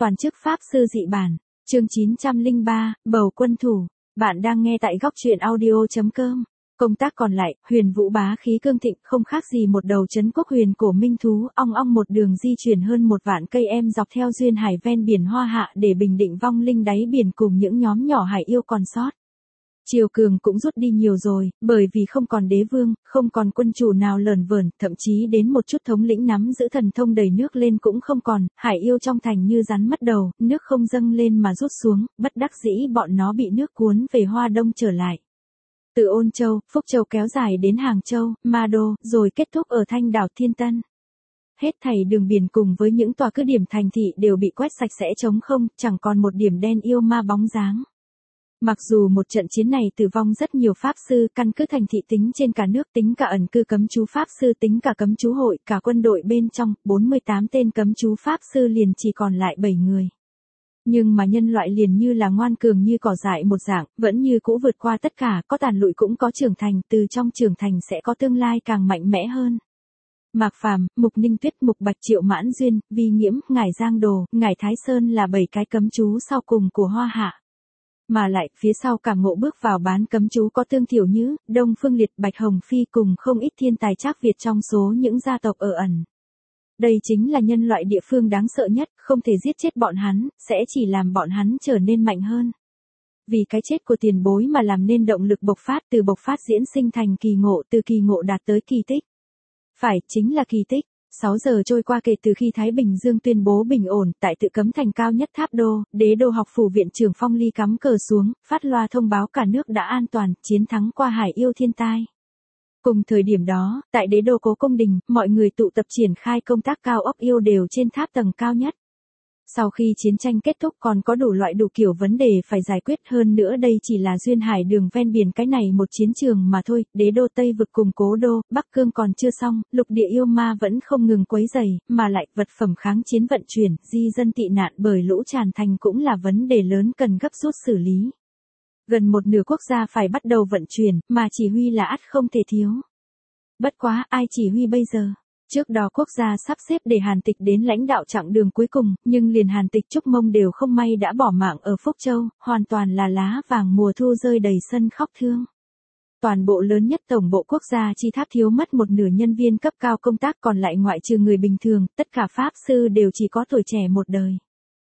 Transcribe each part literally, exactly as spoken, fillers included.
Toàn chức Pháp sư dị bản, chương chín trăm lẻ ba, bầu quân thủ. Bạn đang nghe tại góc truyện audio.com. Công tác còn lại, Huyền Vũ bá khí cương thịnh, không khác gì một đầu trấn quốc huyền cổ minh thú, ong ong một đường di chuyển hơn một vạn cây em dọc theo duyên hải ven biển Hoa Hạ để bình định vong linh đáy biển cùng những nhóm nhỏ hải yêu còn sót. Triều cường cũng rút đi nhiều rồi, bởi vì không còn đế vương, không còn quân chủ nào lởn vởn, thậm chí đến một chút thống lĩnh nắm giữ thần thông đẩy nước lên cũng không còn, hải yêu trong thành như rắn mất đầu, nước không dâng lên mà rút xuống, bất đắc dĩ bọn nó bị nước cuốn về Hoa Đông trở lại. Từ Ôn Châu, Phúc Châu kéo dài đến Hàng Châu, Ma Đô, rồi kết thúc ở Thanh đảo Thiên Tân. Hết thảy đường biển cùng với những tòa cứ điểm thành thị đều bị quét sạch sẽ trống không, chẳng còn một điểm đen yêu ma bóng dáng. Mặc dù một trận chiến này tử vong rất nhiều pháp sư, căn cứ thành thị tính trên cả nước, tính cả ẩn cư cấm chú pháp sư, tính cả cấm chú hội, cả quân đội bên trong, bốn mươi tám tên cấm chú pháp sư liền chỉ còn lại bảy người. Nhưng mà nhân loại liền như là ngoan cường như cỏ dại một dạng, vẫn như cũ vượt qua tất cả, có tàn lụi cũng có trưởng thành, từ trong trưởng thành sẽ có tương lai càng mạnh mẽ hơn. Mạc Phàm, Mục Ninh Tuyết, Mục Bạch, Triệu Mãn Duyên, Vi Nghiễm, Ngải Giang Đồ, Ngải Thái Sơn là bảy cái cấm chú sau cùng của Hoa Hạ. Mà lại, phía sau cả ngộ bước vào bán cấm chú có Tương Tiểu Nhữ, Đông Phương Liệt, Bạch Hồng Phi cùng không ít thiên tài Trác Việt trong số những gia tộc ở ẩn. Đây chính là nhân loại địa phương đáng sợ nhất, không thể giết chết bọn hắn, sẽ chỉ làm bọn hắn trở nên mạnh hơn. Vì cái chết của tiền bối mà làm nên động lực bộc phát, từ bộc phát diễn sinh thành kỳ ngộ, từ kỳ ngộ đạt tới kỳ tích. Phải, chính là kỳ tích. sáu giờ trôi qua kể từ khi Thái Bình Dương tuyên bố bình ổn, tại tự cấm thành cao nhất Tháp Đô, Đế đô học phủ viện trưởng Phong Ly cắm cờ xuống, phát loa thông báo cả nước đã an toàn, chiến thắng qua hải yêu thiên tai. Cùng thời điểm đó, tại Đế đô Cố Công Đình, mọi người tụ tập triển khai công tác cao ốc yêu đều trên tháp tầng cao nhất. Sau khi chiến tranh kết thúc còn có đủ loại đủ kiểu vấn đề phải giải quyết, hơn nữa đây chỉ là duyên hải đường ven biển cái này một chiến trường mà thôi, Đế đô Tây vực cùng Cố đô, Bắc Cương còn chưa xong, lục địa yêu ma vẫn không ngừng quấy rầy, mà lại vật phẩm kháng chiến vận chuyển, di dân tị nạn bởi lũ tràn thành cũng là vấn đề lớn cần gấp rút xử lý. Gần một nửa quốc gia phải bắt đầu vận chuyển, mà chỉ huy là ắt không thể thiếu. Bất quá, ai chỉ huy bây giờ? Trước đó quốc gia sắp xếp để Hàn Tịch đến lãnh đạo chặng đường cuối cùng, nhưng liền Hàn Tịch Trúc Mông đều không may đã bỏ mạng ở Phúc Châu, hoàn toàn là lá vàng mùa thu rơi đầy sân khóc thương. Toàn bộ lớn nhất tổng bộ quốc gia chi tháp thiếu mất một nửa nhân viên cấp cao công tác, còn lại ngoại trừ người bình thường, tất cả pháp sư đều chỉ có tuổi trẻ một đời.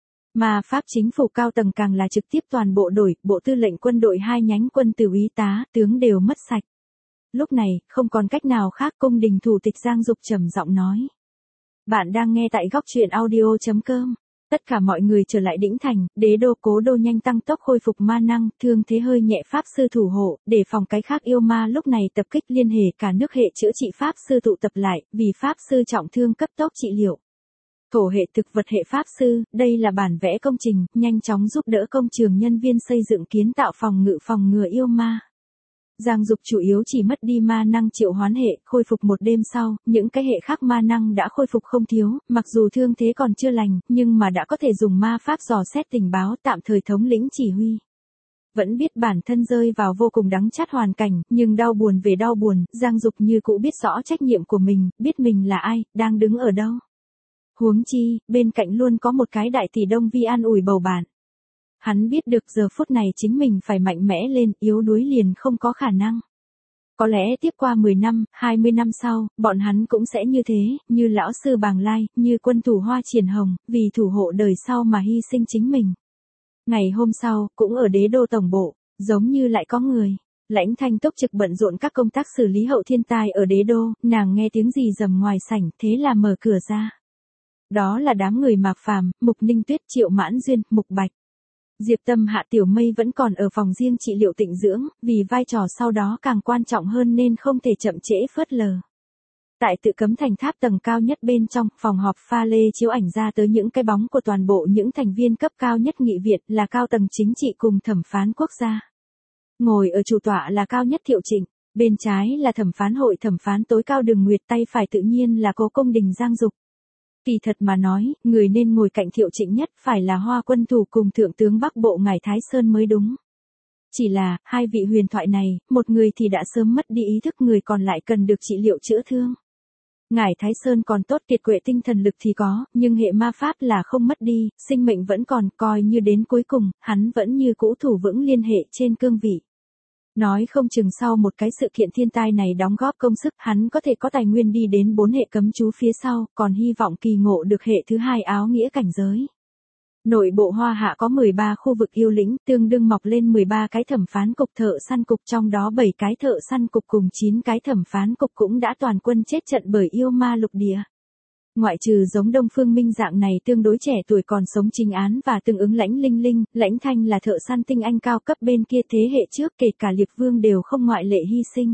Mà Pháp chính phủ cao tầng càng là trực tiếp toàn bộ đổi, bộ tư lệnh quân đội hai nhánh quân từ úy tá, tướng đều mất sạch. Lúc này, không còn cách nào khác, cung đình thủ tịch Giang Dục trầm giọng nói. Bạn đang nghe tại góc truyện audio.com. Tất cả mọi người trở lại đỉnh thành, Đế đô Cố đô nhanh tăng tốc khôi phục ma năng, thương thế hơi nhẹ pháp sư thủ hộ, để phòng cái khác yêu ma lúc này tập kích liên hệ cả nước hệ chữa trị pháp sư tụ tập lại, vì pháp sư trọng thương cấp tốc trị liệu. Thổ hệ thực vật hệ pháp sư, đây là bản vẽ công trình, nhanh chóng giúp đỡ công trường nhân viên xây dựng kiến tạo phòng ngự phòng ngừa yêu ma. Giang Dục chủ yếu chỉ mất đi ma năng triệu hoán hệ, khôi phục một đêm sau, những cái hệ khác ma năng đã khôi phục không thiếu, mặc dù thương thế còn chưa lành, nhưng mà đã có thể dùng ma pháp dò xét tình báo, tạm thời thống lĩnh chỉ huy. Vẫn biết bản thân rơi vào vô cùng đắng chát hoàn cảnh, nhưng đau buồn về đau buồn, Giang Dục như cũ biết rõ trách nhiệm của mình, biết mình là ai, đang đứng ở đâu. Huống chi, bên cạnh luôn có một cái đại tỷ Đông Vi an ủi bầu bạn. Hắn biết được giờ phút này chính mình phải mạnh mẽ lên, yếu đuối liền không có khả năng. Có lẽ tiếp qua mười năm, hai mươi năm sau, bọn hắn cũng sẽ như thế, như lão sư Bàng Lai, như quân thủ Hoa Triển Hồng, vì thủ hộ đời sau mà hy sinh chính mình. Ngày hôm sau, cũng ở Đế đô tổng bộ, giống như lại có người. Lãnh Thanh túc trực bận rộn các công tác xử lý hậu thiên tai ở Đế đô, nàng nghe tiếng gì rầm ngoài sảnh, thế là mở cửa ra. Đó là đám người Mạc Phàm, Mục Ninh Tuyết, Triệu Mãn Duyên, Mục Bạch. Diệp Tâm Hạ Tiểu Mây vẫn còn ở phòng riêng trị liệu tịnh dưỡng, vì vai trò sau đó càng quan trọng hơn nên không thể chậm trễ phớt lờ. Tại tự cấm thành tháp tầng cao nhất bên trong, phòng họp pha lê chiếu ảnh ra tới những cái bóng của toàn bộ những thành viên cấp cao nhất nghị viện là cao tầng chính trị cùng thẩm phán quốc gia. Ngồi ở chủ tọa là cao nhất Thiệu Trịnh, bên trái là thẩm phán hội thẩm phán tối cao Đường Nguyệt, tay phải tự nhiên là Cố Công Đình Giang Dục. Kỳ thật mà nói, người nên ngồi cạnh Thiệu Trịnh nhất phải là Hoa quân thủ cùng Thượng tướng Bắc Bộ Ngải Thái Sơn mới đúng. Chỉ là, hai vị huyền thoại này, một người thì đã sớm mất đi ý thức, người còn lại cần được trị liệu chữa thương. Ngải Thái Sơn còn tốt, kiệt quệ tinh thần lực thì có, nhưng hệ ma pháp là không mất đi, sinh mệnh vẫn còn, coi như đến cuối cùng, hắn vẫn như cũ thủ vững liên hệ trên cương vị. Nói không chừng sau một cái sự kiện thiên tai này đóng góp công sức, hắn có thể có tài nguyên đi đến bốn hệ cấm chú phía sau, còn hy vọng kỳ ngộ được hệ thứ hai áo nghĩa cảnh giới. Nội bộ Hoa Hạ có mười ba khu vực yêu lĩnh, tương đương mọc lên mười ba cái thẩm phán cục thợ săn cục, trong đó bảy cái thợ săn cục cùng chín cái thẩm phán cục cũng đã toàn quân chết trận bởi yêu ma lục địa. Ngoại trừ giống Đông Phương Minh dạng này tương đối trẻ tuổi còn sống chính án và tương ứng Lãnh Linh Linh, Lãnh Thanh là thợ săn tinh anh cao cấp bên kia thế hệ trước, kể cả Liệt Vương đều không ngoại lệ hy sinh.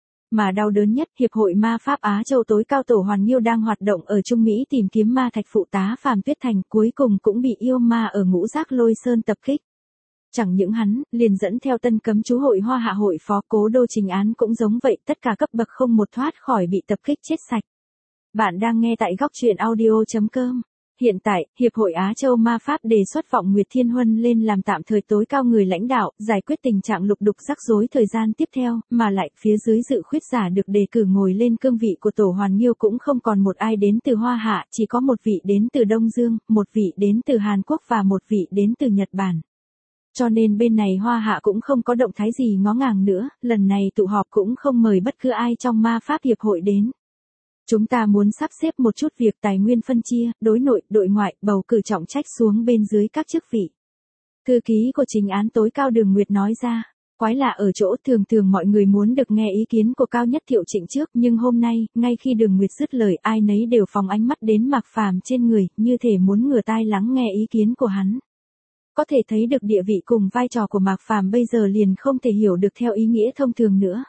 Mà đau đớn nhất, Hiệp hội Ma Pháp Á Châu tối cao tổ Hoàn Nghiêu đang hoạt động ở Trung Mỹ tìm kiếm ma thạch phụ tá Phàm Tuyết Thành, cuối cùng cũng bị yêu ma ở Ngũ Giác Lôi Sơn tập kích. Chẳng những hắn, liền dẫn theo tân cấm chú hội Hoa Hạ hội phó Cố Đô Trình Án cũng giống vậy, tất cả cấp bậc không một thoát khỏi bị tập kích chết sạch. Bạn đang nghe tại góc truyện audio chấm com. Hiện tại, Hiệp hội Á Châu Ma Pháp đề xuất Vọng Nguyệt Thiên Huân lên làm tạm thời tối cao người lãnh đạo, giải quyết tình trạng lục đục rắc rối thời gian tiếp theo, mà lại, phía dưới dự khuyết giả được đề cử ngồi lên cương vị của tổ Hoàn Nghiêu cũng không còn một ai đến từ Hoa Hạ, chỉ có một vị đến từ Đông Dương, một vị đến từ Hàn Quốc và một vị đến từ Nhật Bản. Cho nên bên này Hoa Hạ cũng không có động thái gì ngó ngàng nữa, lần này tụ họp cũng không mời bất cứ ai trong Ma Pháp Hiệp hội đến. Chúng ta muốn sắp xếp một chút việc tài nguyên phân chia, đối nội, đội ngoại, bầu cử trọng trách xuống bên dưới các chức vị. Thư ký của Trình án tối cao Đường Nguyệt nói ra, quái lạ ở chỗ thường thường mọi người muốn được nghe ý kiến của cao nhất Thiệu Trịnh trước, nhưng hôm nay, ngay khi Đường Nguyệt dứt lời, ai nấy đều phóng ánh mắt đến Mạc Phàm trên người, như thể muốn ngửa tai lắng nghe ý kiến của hắn. Có thể thấy được địa vị cùng vai trò của Mạc Phàm bây giờ liền không thể hiểu được theo ý nghĩa thông thường nữa.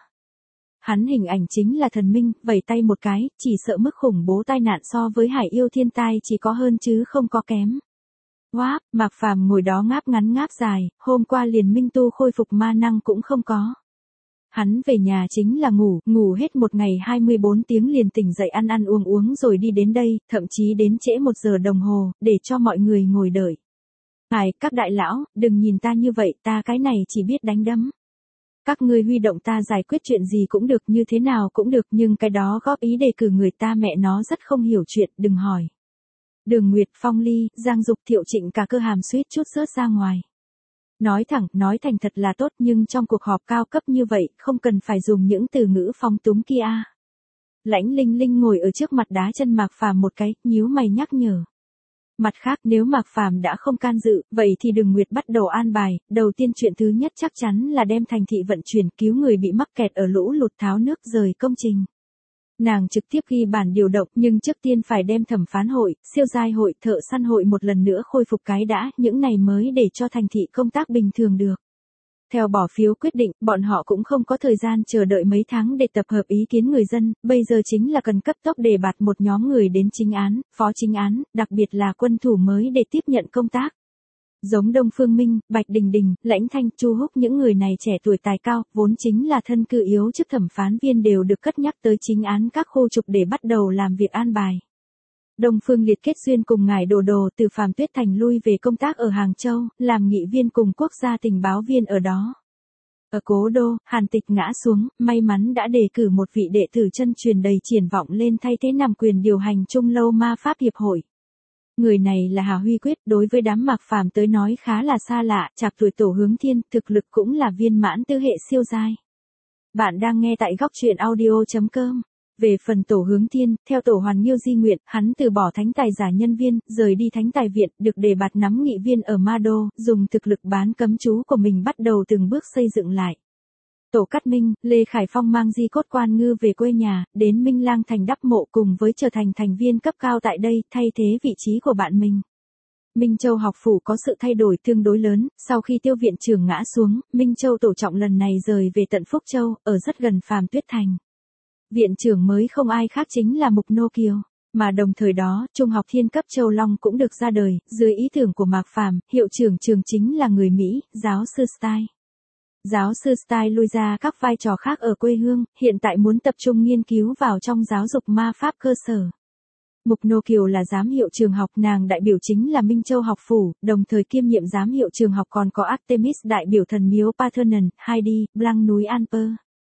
Hắn hình ảnh chính là thần minh, vẩy tay một cái, chỉ sợ mức khủng bố tai nạn so với Hải Yêu thiên tai chỉ có hơn chứ không có kém. Wow, Mạc Phàm ngồi đó ngáp ngắn ngáp dài, hôm qua liền minh tu khôi phục ma năng cũng không có. Hắn về nhà chính là ngủ, ngủ hết một ngày hai mươi bốn tiếng liền tỉnh dậy ăn ăn uống uống rồi đi đến đây, thậm chí đến trễ một giờ đồng hồ, để cho mọi người ngồi đợi. Ngài, các đại lão, đừng nhìn ta như vậy, ta cái này chỉ biết đánh đấm. Các ngươi huy động ta giải quyết chuyện gì cũng được, như thế nào cũng được, nhưng cái đó góp ý đề cử người ta mẹ nó rất không hiểu chuyện, đừng hỏi. Đường Nguyệt, Phong Ly, Giang Dục, Thiệu Trịnh cả cơ hàm suýt chút rớt ra ngoài. Nói thẳng, nói thành thật là tốt, nhưng trong cuộc họp cao cấp như vậy, không cần phải dùng những từ ngữ phóng túng kia. Lãnh Linh Linh ngồi ở trước mặt đá chân Mạc Phàm một cái, nhíu mày nhắc nhở. Mặt khác, nếu Mạc Phàm đã không can dự, vậy thì Đường Nguyệt bắt đầu an bài, đầu tiên chuyện thứ nhất chắc chắn là đem thành thị vận chuyển cứu người bị mắc kẹt ở lũ lụt, tháo nước rời công trình. Nàng trực tiếp ghi bản điều động, nhưng trước tiên phải đem thẩm phán hội, siêu giai hội, thợ săn hội một lần nữa khôi phục cái đã, những này mới để cho thành thị công tác bình thường được. Theo bỏ phiếu quyết định, bọn họ cũng không có thời gian chờ đợi mấy tháng để tập hợp ý kiến người dân, bây giờ chính là cần cấp tốc đề bạt một nhóm người đến chính án, phó chính án, đặc biệt là quân thủ mới để tiếp nhận công tác. Giống Đông Phương Minh, Bạch Đình Đình, Lãnh Thanh, Chu Húc, những người này trẻ tuổi tài cao, vốn chính là thân cư yếu chức thẩm phán viên đều được cất nhắc tới chính án các khu trục để bắt đầu làm việc an bài. Đông Phương Liệt kết duyên cùng ngài Đồ Đồ từ Phàm Tuyết Thành lui về công tác ở Hàng Châu, làm nghị viên cùng quốc gia tình báo viên ở đó. Ở Cố Đô, Hàn Tịch ngã xuống, may mắn đã đề cử một vị đệ tử chân truyền đầy triển vọng lên thay thế nằm quyền điều hành Trung Lâu Ma Pháp Hiệp hội. Người này là Hà Huy Quyết, đối với đám Mạc Phàm tới nói khá là xa lạ, chạc tuổi tổ hướng thiên, thực lực cũng là viên mãn tư hệ siêu giai. Bạn đang nghe tại góc truyện audio chấm com. Về phần tổ hướng thiên, theo tổ Hoàn Nghiêu di nguyện, hắn từ bỏ thánh tài giả nhân viên, rời đi thánh tài viện, được đề bạt nắm nghị viên ở Ma Đô, dùng thực lực bán cấm chú của mình bắt đầu từng bước xây dựng lại. Tổ Cát Minh, Lê Khải Phong mang di cốt quan ngư về quê nhà, đến Minh Lang thành đắp mộ cùng với trở thành thành viên cấp cao tại đây, thay thế vị trí của bạn mình. Minh Châu học phủ có sự thay đổi tương đối lớn, sau khi Tiêu viện trưởng ngã xuống, Minh Châu tổ trọng lần này rời về tận Phúc Châu, ở rất gần Phàm Tuyết Thành. Viện trưởng mới không ai khác chính là Mục Nô Kiều, mà đồng thời đó, Trung học Thiên cấp Châu Long cũng được ra đời, dưới ý tưởng của Mạc Phàm, hiệu trưởng trường chính là người Mỹ, giáo sư Stein. Giáo sư Stein lui ra các vai trò khác ở quê hương, hiện tại muốn tập trung nghiên cứu vào trong giáo dục ma pháp cơ sở. Mục Nô Kiều là giám hiệu trường học, nàng đại biểu chính là Minh Châu học phủ, đồng thời kiêm nhiệm giám hiệu trường học còn có Artemis đại biểu thần miếu Parthenon, Heidi, Blanc núi Alper.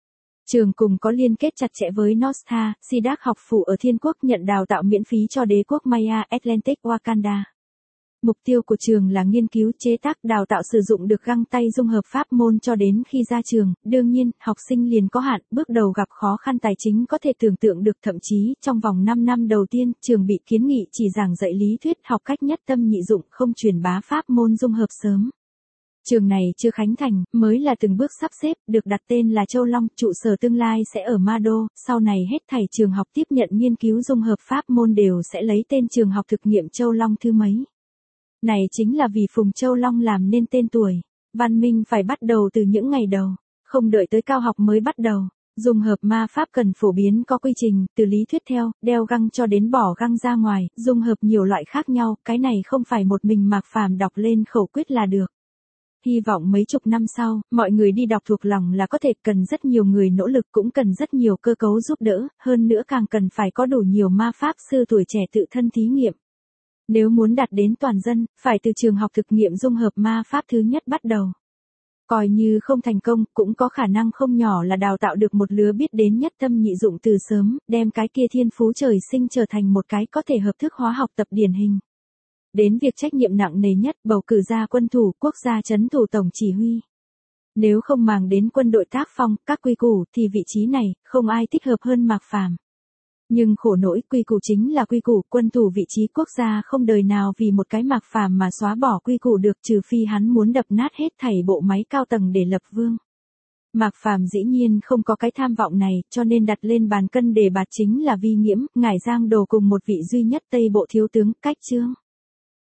Trường cùng có liên kết chặt chẽ với Nostar, Sidak học phủ ở Thiên Quốc nhận đào tạo miễn phí cho đế quốc Maya Atlantic Wakanda. Mục tiêu của trường là nghiên cứu chế tác đào tạo sử dụng được găng tay dung hợp pháp môn cho đến khi ra trường. Đương nhiên, học sinh liền có hạn, bước đầu gặp khó khăn tài chính có thể tưởng tượng được, thậm chí trong vòng năm năm đầu tiên, trường bị kiến nghị chỉ giảng dạy lý thuyết học cách nhất tâm nhị dụng, không truyền bá pháp môn dung hợp sớm. Trường này chưa khánh thành, mới là từng bước sắp xếp, được đặt tên là Châu Long, trụ sở tương lai sẽ ở Ma Đô, sau này hết thảy trường học tiếp nhận nghiên cứu dung hợp pháp môn đều sẽ lấy tên trường học thực nghiệm Châu Long thứ mấy. Này chính là vì Phùng Châu Long làm nên tên tuổi. Văn minh phải bắt đầu từ những ngày đầu, không đợi tới cao học mới bắt đầu. Dung hợp ma pháp cần phổ biến có quy trình, từ lý thuyết theo, đeo găng cho đến bỏ găng ra ngoài, dung hợp nhiều loại khác nhau, cái này không phải một mình Mạc Phàm đọc lên khẩu quyết là được. Hy vọng mấy chục năm sau, mọi người đi đọc thuộc lòng là có thể, cần rất nhiều người nỗ lực, cũng cần rất nhiều cơ cấu giúp đỡ, hơn nữa càng cần phải có đủ nhiều ma pháp sư tuổi trẻ tự thân thí nghiệm. Nếu muốn đạt đến toàn dân, phải từ trường học thực nghiệm dung hợp ma pháp thứ nhất bắt đầu. Coi như không thành công, cũng có khả năng không nhỏ là đào tạo được một lứa biết đến nhất tâm nhị dụng từ sớm, đem cái kia thiên phú trời sinh trở thành một cái có thể hợp thức hóa học tập điển hình. Đến việc trách nhiệm nặng nề nhất, bầu cử ra quân thủ, quốc gia trấn thủ tổng chỉ huy. Nếu không màng đến quân đội tác phong, các quy củ, thì vị trí này, không ai thích hợp hơn Mạc Phàm. Nhưng khổ nỗi, quy củ chính là quy củ, quân thủ vị trí quốc gia không đời nào vì một cái Mạc Phàm mà xóa bỏ quy củ được, trừ phi hắn muốn đập nát hết thảy bộ máy cao tầng để lập vương. Mạc Phàm dĩ nhiên không có cái tham vọng này, cho nên đặt lên bàn cân đề bạt chính là Vi Nghiễm, Ngải Giang Đồ cùng một vị duy nhất Tây Bộ thiếu tướng, Cách Trương.